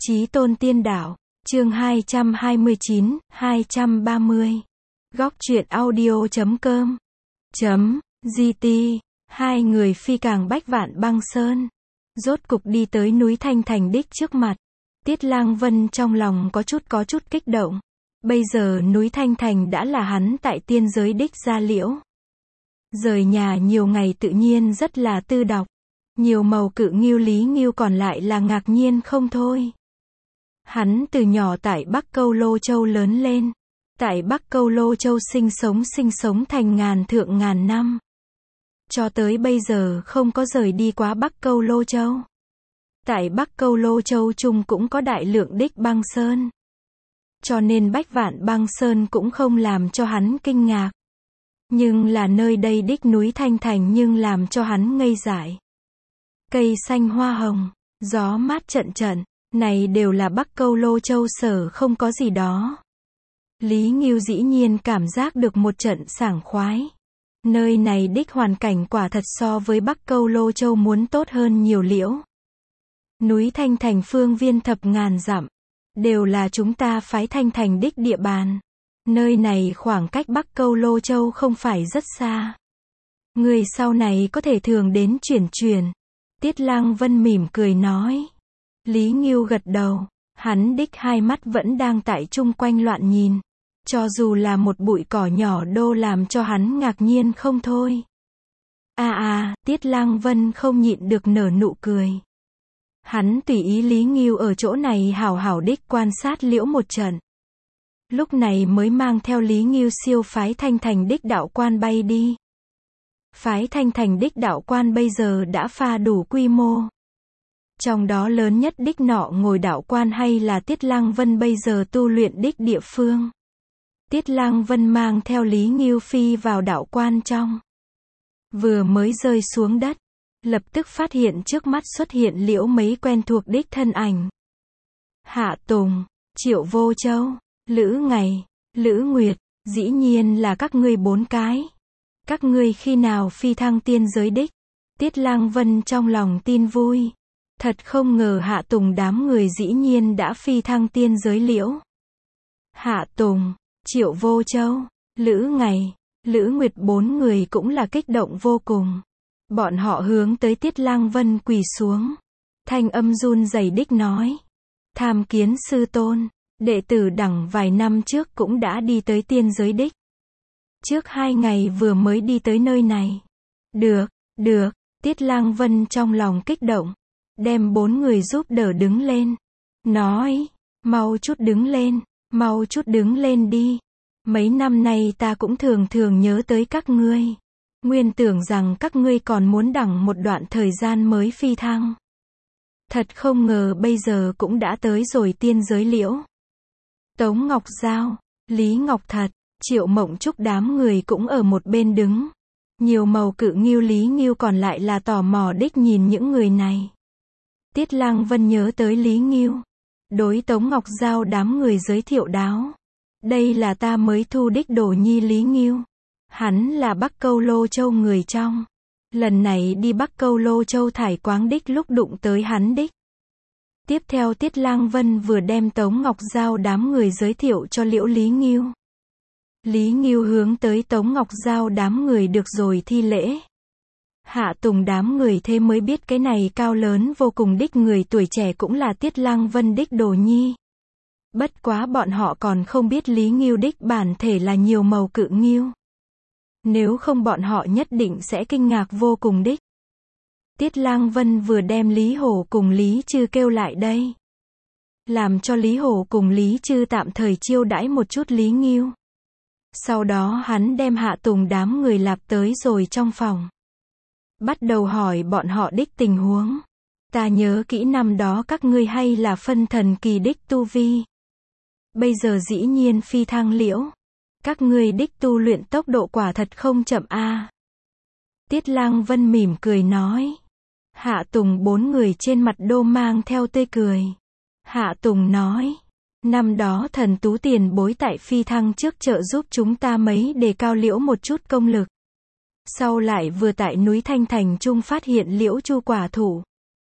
Chí tôn tiên đạo, chương 229, 230. Góc truyện audio.com .gt. Hai người phi càng bách vạn băng sơn. Rốt cục đi tới núi Thanh Thành đích trước mặt. Tiết Lang Vân trong lòng có chút kích động. Bây giờ núi Thanh Thành đã là hắn tại tiên giới đích gia liễu. Rời nhà nhiều ngày tự nhiên rất là tư đọc. Nhiều màu cự nghiêu Lý Nghiêu còn lại là ngạc nhiên không thôi. Hắn từ nhỏ tại Bắc Câu Lô Châu lớn lên. Tại Bắc Câu Lô Châu sinh sống thành ngàn thượng ngàn năm. Cho tới bây giờ không có rời đi quá Bắc Câu Lô Châu. Tại Bắc Câu Lô Châu chung cũng có đại lượng đích băng sơn. Cho nên bách vạn băng sơn cũng không làm cho hắn kinh ngạc. Nhưng là nơi đây đích núi Thanh Thành nhưng làm cho hắn ngây dại. Cây xanh hoa hồng, gió mát trận trận, này đều là Bắc Câu Lô Châu sở không có gì đó. Lý Nghiêu dĩ nhiên cảm giác được một trận sảng khoái. Nơi này đích hoàn cảnh quả thật so với Bắc Câu Lô Châu muốn tốt hơn nhiều liễu. Núi Thanh Thành phương viên thập ngàn dặm, đều là chúng ta phái Thanh Thành đích địa bàn. Nơi này khoảng cách Bắc Câu Lô Châu không phải rất xa. Người sau này có thể thường đến chuyển. Tiết Lang Vân mỉm cười nói. Lý Nghiêu gật đầu, hắn đích hai mắt vẫn đang tại chung quanh loạn nhìn. Cho dù là một bụi cỏ nhỏ đô làm cho hắn ngạc nhiên không thôi. Tiết Lang Vân không nhịn được nở nụ cười. Hắn tùy ý Lý Nghiêu ở chỗ này hảo hảo đích quan sát liễu một trận. Lúc này mới mang theo Lý Nghiêu siêu phái Thanh Thành đích đạo quan bay đi. Phái Thanh Thành đích đạo quan bây giờ đã pha đủ quy mô. Trong đó lớn nhất đích nọ ngồi đạo quan hay là Tiết Lang Vân bây giờ tu luyện đích địa phương. Tiết Lang Vân mang theo Lý Nghiêu phi vào đạo quan trong. Vừa mới rơi xuống đất, lập tức phát hiện trước mắt xuất hiện liễu mấy quen thuộc đích thân ảnh. Hạ Tùng, Triệu Vô Châu, Lữ Ngày, Lữ Nguyệt, dĩ nhiên là các ngươi bốn cái. Các ngươi khi nào phi thăng tiên giới đích? Tiết Lang Vân trong lòng tin vui. Thật không ngờ Hạ Tùng đám người dĩ nhiên đã phi thăng tiên giới liễu. Hạ Tùng, Triệu Vô Châu, Lữ Ngày, Lữ Nguyệt bốn người cũng là kích động vô cùng. Bọn họ hướng tới Tiết Lang Vân quỳ xuống. Thanh âm run rẩy đích nói. Tham kiến sư tôn, đệ tử đẳng vài năm trước cũng đã đi tới tiên giới đích. Trước 2 ngày vừa mới đi tới nơi này. Được, Tiết Lang Vân trong lòng kích động. Đem 4 người giúp đỡ đứng lên. Nói, mau chút đứng lên đi. Mấy năm nay ta cũng thường nhớ tới các ngươi. Nguyên tưởng rằng các ngươi còn muốn đẳng một đoạn thời gian mới phi thăng. Thật không ngờ bây giờ cũng đã tới rồi tiên giới liễu. Tống Ngọc Giao, Lý Ngọc Thật, Triệu Mộng Trúc đám người cũng ở một bên đứng. Nhiều màu cự nghiêu Lý Nghiêu còn lại là tò mò đích nhìn những người này. Tiết Lang Vân nhớ tới Lý Nghiêu. Đối Tống Ngọc Giao đám người giới thiệu đáo. Đây là ta mới thu đích đồ nhi Lý Nghiêu. Hắn là Bắc Câu Lô Châu người trong. Lần này đi Bắc Câu Lô Châu thải quáng đích lúc đụng tới hắn đích. Tiếp theo Tiết Lang Vân vừa đem Tống Ngọc Giao đám người giới thiệu cho liễu Lý Nghiêu. Lý Nghiêu hướng tới Tống Ngọc Giao đám người được rồi thi lễ. Hạ Tùng đám người thế mới biết cái này cao lớn vô cùng đích người tuổi trẻ cũng là Tiết Lang Vân đích đồ nhi. Bất quá bọn họ còn không biết Lý Nghiêu đích bản thể là nhiều màu cự nghiêu. Nếu không bọn họ nhất định sẽ kinh ngạc vô cùng đích. Tiết Lang Vân vừa đem Lý Hổ cùng Lý Trư kêu lại đây. Làm cho Lý Hổ cùng Lý Trư tạm thời chiêu đãi một chút Lý Nghiêu. Sau đó hắn đem Hạ Tùng đám người lạp tới rồi trong phòng. Bắt đầu hỏi bọn họ đích tình huống. Ta nhớ kỹ năm đó các ngươi hay là phân thần kỳ đích tu vi. Bây giờ dĩ nhiên phi thăng liễu. Các ngươi đích tu luyện tốc độ quả thật không chậm a. Tiết Lang Vân mỉm cười nói. Hạ Tùng bốn người trên mặt đô mang theo tươi cười. Hạ Tùng nói. Năm đó thần tú tiền bối tại phi thăng trước trợ giúp chúng ta mấy đề cao liễu một chút công lực. Sau lại vừa tại núi Thanh Thành trung phát hiện liễu chu quả thủ.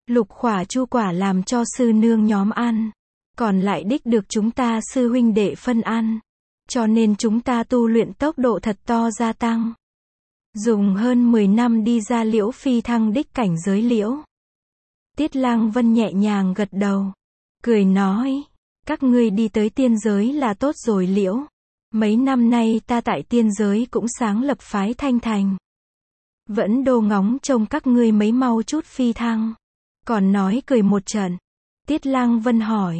Lục khỏa chu quả làm cho sư nương nhóm ăn. Còn lại đích được chúng ta sư huynh đệ phân ăn. Cho nên chúng ta tu luyện tốc độ thật to gia tăng. Dùng hơn 10 năm đi ra Liễu phi thăng đích cảnh giới liễu. Tiết Lang Vân nhẹ nhàng gật đầu. Cười nói. Các ngươi đi tới tiên giới là tốt rồi liễu. Mấy năm nay ta tại tiên giới cũng sáng lập phái Thanh Thành. Vẫn đô ngóng trông các ngươi mấy mau chút phi thăng. Còn nói cười một trận. Tiết Lang Vân hỏi.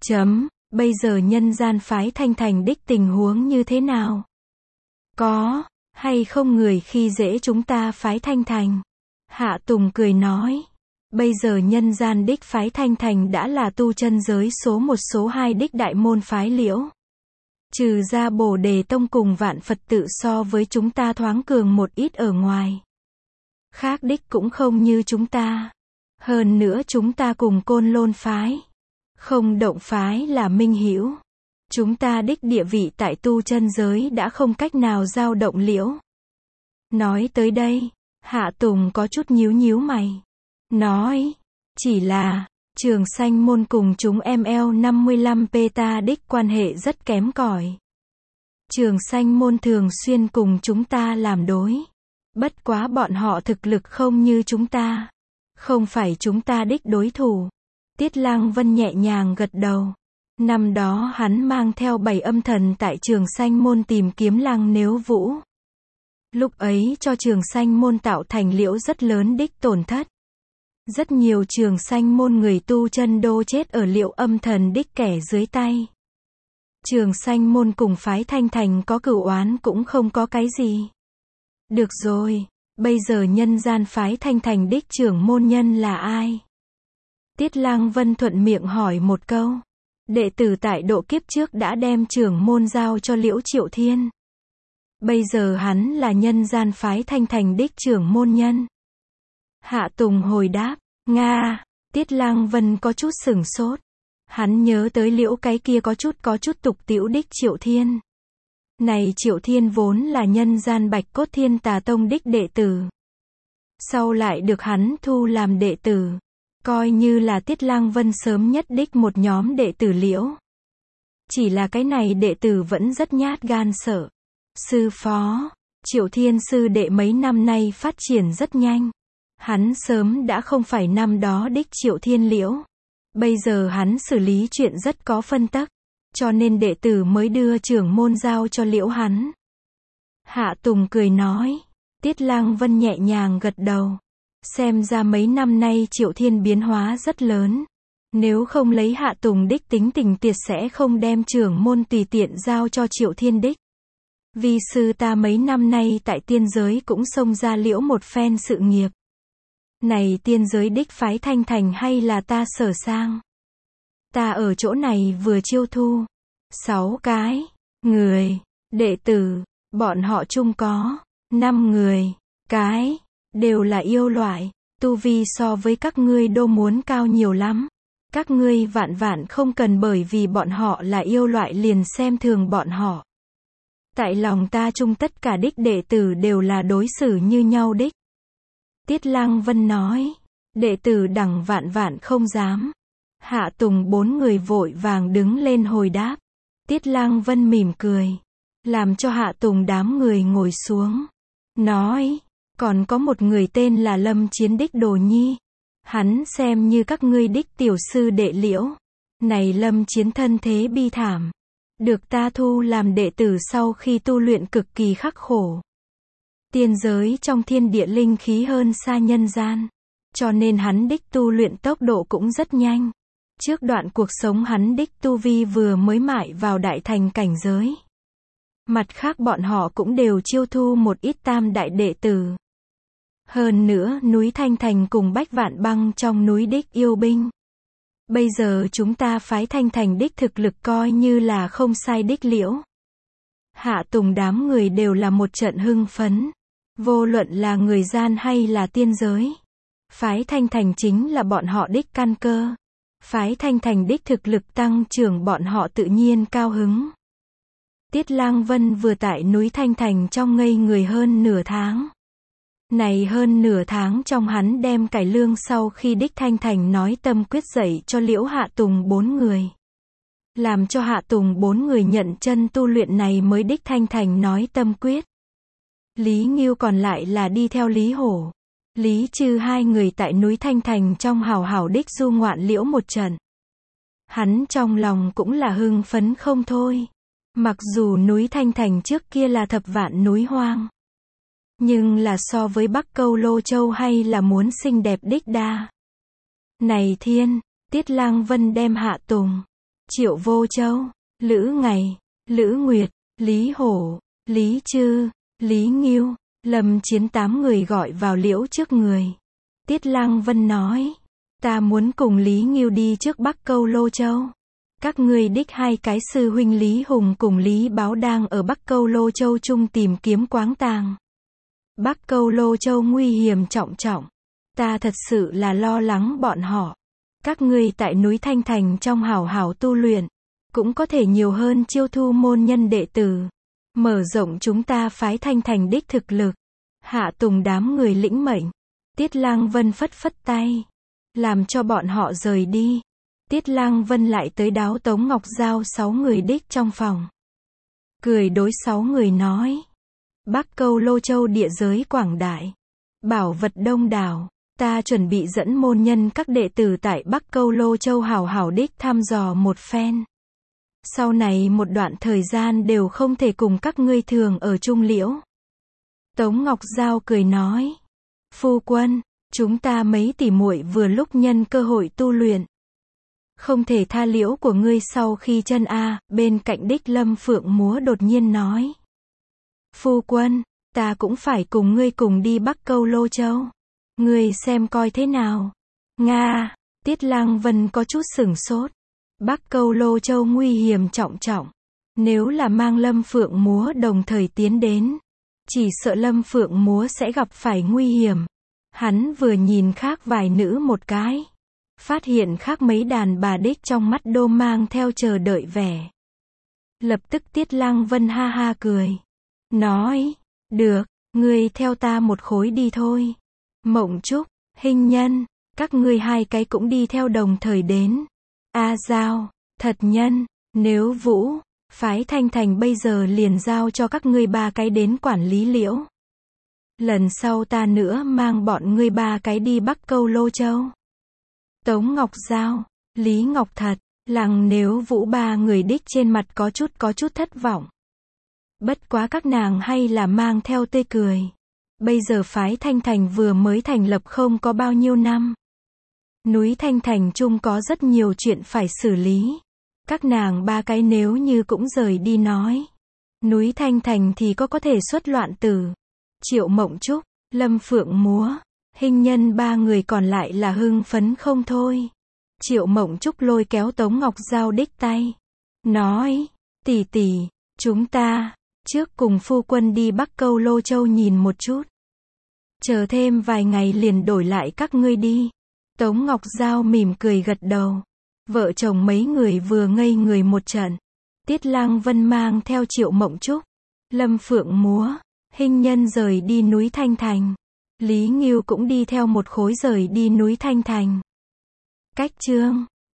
Bây giờ nhân gian phái Thanh Thành đích tình huống như thế nào? Có hay không người khi dễ chúng ta phái Thanh Thành? Hạ Tùng cười nói. Bây giờ nhân gian đích phái Thanh Thành đã là tu chân giới số 1 số 2 đích đại môn phái liễu. Trừ ra Bồ Đề Tông cùng Vạn Phật tự so với chúng ta thoáng cường một ít ở ngoài. Khác đích cũng không như chúng ta. Hơn nữa chúng ta cùng Côn Lôn phái. Không Động phái là minh hữu. Chúng ta đích địa vị tại tu chân giới đã không cách nào dao động liễu. Nói tới đây, Hạ Tùng có chút nhíu nhíu mày. Nói, chỉ là, Trường Sanh môn cùng chúng ML55 Peta đích quan hệ rất kém cỏi. Trường Sanh môn thường xuyên cùng chúng ta làm đối. Bất quá bọn họ thực lực không như chúng ta. Không phải chúng ta đích đối thủ. Tiết Lang Vân nhẹ nhàng gật đầu. Năm đó hắn mang theo 7 âm thần tại Trường Sanh môn tìm kiếm Lăng Nếu Vũ. Lúc ấy cho Trường Sanh môn tạo thành liễu rất lớn đích tổn thất. Rất nhiều Trường Sanh môn người tu chân đô chết ở liễu âm thần đích kẻ dưới tay. Trường Sanh môn cùng phái Thanh Thành có cửu oán cũng không có cái gì. Được rồi, bây giờ nhân gian phái Thanh Thành đích trưởng môn nhân là ai? Tiết Lang Vân thuận miệng hỏi một câu. Đệ tử tại độ kiếp trước đã đem trưởng môn giao cho Liễu Triệu Thiên. Bây giờ hắn là nhân gian phái Thanh Thành đích trưởng môn nhân. Hạ Tùng hồi đáp. Nga. Tiết Lang Vân có chút sửng sốt. Hắn nhớ tới Liễu cái kia có chút tục tĩu đích Triệu Thiên. Này Triệu Thiên vốn là nhân gian Bạch Cốt Thiên Tà Tông đích đệ tử. Sau lại được hắn thu làm đệ tử. Coi như là Tiết Lang Vân sớm nhất đích một nhóm đệ tử liễu. Chỉ là cái này đệ tử vẫn rất nhát gan sợ. Sư phó, Triệu Thiên sư đệ mấy năm nay phát triển rất nhanh. Hắn sớm đã không phải năm đó đích Triệu Thiên liễu. Bây giờ hắn xử lý chuyện rất có phân tắc. Cho nên đệ tử mới đưa trưởng môn giao cho liễu hắn. Hạ Tùng cười nói. Tiết Lang Vân nhẹ nhàng gật đầu. Xem ra mấy năm nay Triệu Thiên biến hóa rất lớn. Nếu không lấy Hạ Tùng đích tính tình tiệt sẽ không đem trưởng môn tùy tiện giao cho Triệu Thiên đích. Vì sư ta mấy năm nay tại tiên giới cũng xông ra liễu một phen sự nghiệp. Này tiên giới đích phái Thanh Thành hay là ta sở sang? Ta ở chỗ này vừa chiêu thu 6 cái người, đệ tử, bọn họ chung có 5 người, cái, đều là yêu loại, tu vi so với các ngươi đô muốn cao nhiều lắm. Các ngươi vạn vạn không cần bởi vì bọn họ là yêu loại liền xem thường bọn họ. Tại lòng ta chung tất cả đích đệ tử đều là đối xử như nhau đích. Tiết Lang Vân nói, đệ tử đẳng vạn vạn không dám. Hạ Tùng 4 người vội vàng đứng lên hồi đáp. Tiết Lang Vân mỉm cười, làm cho Hạ Tùng đám người ngồi xuống. Nói, còn có một người tên là Lâm Chiến đích Đồ Nhi. Hắn xem như các ngươi đích tiểu sư đệ liễu. Này Lâm Chiến thân thế bi thảm. Được ta thu làm đệ tử sau khi tu luyện cực kỳ khắc khổ. Tiên giới trong thiên địa linh khí hơn xa nhân gian. Cho nên hắn đích tu luyện tốc độ cũng rất nhanh. Trước đoạn cuộc sống hắn đích tu vi vừa mới mại vào đại thành cảnh giới. Mặt khác bọn họ cũng đều chiêu thu một ít tam đại đệ tử. Hơn nữa núi Thanh Thành cùng Bách Vạn Băng trong núi đích yêu binh. Bây giờ chúng ta phái Thanh Thành đích thực lực coi như là không sai đích liễu. Hạ Tùng đám người đều là một trận hưng phấn. Vô luận là người gian hay là tiên giới. Phái Thanh Thành chính là bọn họ đích căn cơ. Phái Thanh Thành đích thực lực tăng trưởng bọn họ tự nhiên cao hứng. Tiết Lang Vân vừa tại núi Thanh Thành trong ngây người hơn nửa tháng. Này hơn nửa tháng trong hắn đem cải lương sau khi Đích Thanh Thành nói tâm quyết dạy cho Liễu Hạ Tùng 4 người. Làm cho Hạ Tùng 4 người nhận chân tu luyện này mới Đích Thanh Thành nói tâm quyết. Lý Ngưu còn lại là đi theo Lý Hổ, Lý Trư hai người tại núi Thanh Thành trong hào hào đích du ngoạn liễu một trận. Hắn trong lòng cũng là hưng phấn không thôi. Mặc dù núi Thanh Thành trước kia là thập vạn núi hoang, nhưng là so với Bắc Câu Lô Châu hay là muốn xinh đẹp đích đa. Này thiên, Tiết Lang Vân đem Hạ Tùng, Triệu Vô Châu, Lữ Ngày, Lữ Nguyệt, Lý Hổ, Lý Trư, Lý Ngưu, Lâm Chiến 8 người gọi vào liễu trước người. Tiết Lang Vân nói, ta muốn cùng Lý Ngưu đi trước Bắc Câu Lô Châu. Các ngươi đích hai cái sư huynh Lý Hùng cùng Lý Báo đang ở Bắc Câu Lô Châu chung tìm kiếm quáng tàng. Bắc Câu Lô Châu nguy hiểm trọng trọng. Ta thật sự là lo lắng bọn họ. Các ngươi tại núi Thanh Thành trong hảo hảo tu luyện, cũng có thể nhiều hơn chiêu thu môn nhân đệ tử. Mở rộng chúng ta phái Thanh Thành đích thực lực. Hạ Tùng đám người lĩnh mệnh. Tiết Lang Vân phất phất tay, làm cho bọn họ rời đi. Tiết Lang Vân lại tới đáo Tống Ngọc Giao 6 người đích trong phòng. Cười đối 6 người nói. Bắc Câu Lô Châu địa giới quảng đại, bảo vật đông đảo. Ta chuẩn bị dẫn môn nhân các đệ tử tại Bắc Câu Lô Châu hảo hảo đích thăm dò một phen. Sau này một đoạn thời gian đều không thể cùng các ngươi thường ở chung liễu. Tống Ngọc Giao cười nói. Phu quân, chúng ta mấy tỷ muội vừa lúc nhân cơ hội tu luyện. Không thể tha liễu của ngươi sau khi chân a. Bên cạnh đích Lâm Phượng Múa đột nhiên nói. Phu quân, ta cũng phải cùng ngươi cùng đi Bắc Câu Lô Châu. Ngươi xem coi thế nào. Nga, Tiết Lang Vân có chút sửng sốt. Bắc Câu Lô Châu nguy hiểm trọng trọng. Nếu là mang Lâm Phượng Múa đồng thời tiến đến, chỉ sợ Lâm Phượng Múa sẽ gặp phải nguy hiểm. Hắn vừa nhìn khác vài nữ một cái, phát hiện khác mấy đàn bà đích trong mắt đô mang theo chờ đợi vẻ. Lập tức Tiết Lang Vân ha ha cười. Nói, được, ngươi theo ta một khối đi thôi. Mộng Trúc, Hình Nhân, các ngươi hai cái cũng đi theo đồng thời đến. A Giao, Thật Nhân, nếu Vũ, phái Thanh Thành bây giờ liền giao cho các ngươi ba cái đến quản lý liễu. Lần sau ta nữa mang bọn ngươi ba cái đi Bắc Câu Lô Châu. Tống Ngọc Giao, Lý Ngọc Thật, Lăng Nếu Vũ ba người đích trên mặt có chút thất vọng. Bất quá các nàng hay là mang theo tươi cười. Bây giờ phái Thanh Thành vừa mới thành lập không có bao nhiêu năm. Núi Thanh Thành chung có rất nhiều chuyện phải xử lý. Các nàng ba cái nếu như cũng rời đi nói, núi Thanh Thành thì có thể xuất loạn tử. Triệu Mộng Trúc, Lâm Phượng Múa, Hình Nhân ba người còn lại là hưng phấn không thôi. Triệu Mộng Trúc lôi kéo Tống Ngọc Giao đích tay, nói, tỷ tỷ, chúng ta trước cùng phu quân đi Bắc Câu Lô Châu nhìn một chút. Chờ thêm vài ngày liền đổi lại các ngươi đi. Tống Ngọc Giao mỉm cười gật đầu. Vợ chồng mấy người vừa ngây người một trận. Tiết Lang Vân mang theo Triệu Mộng Trúc, Lâm Phượng Múa, Hình Nhân rời đi núi Thanh Thành. Lý Ngưu cũng đi theo một khối rời đi núi Thanh Thành. Cách chương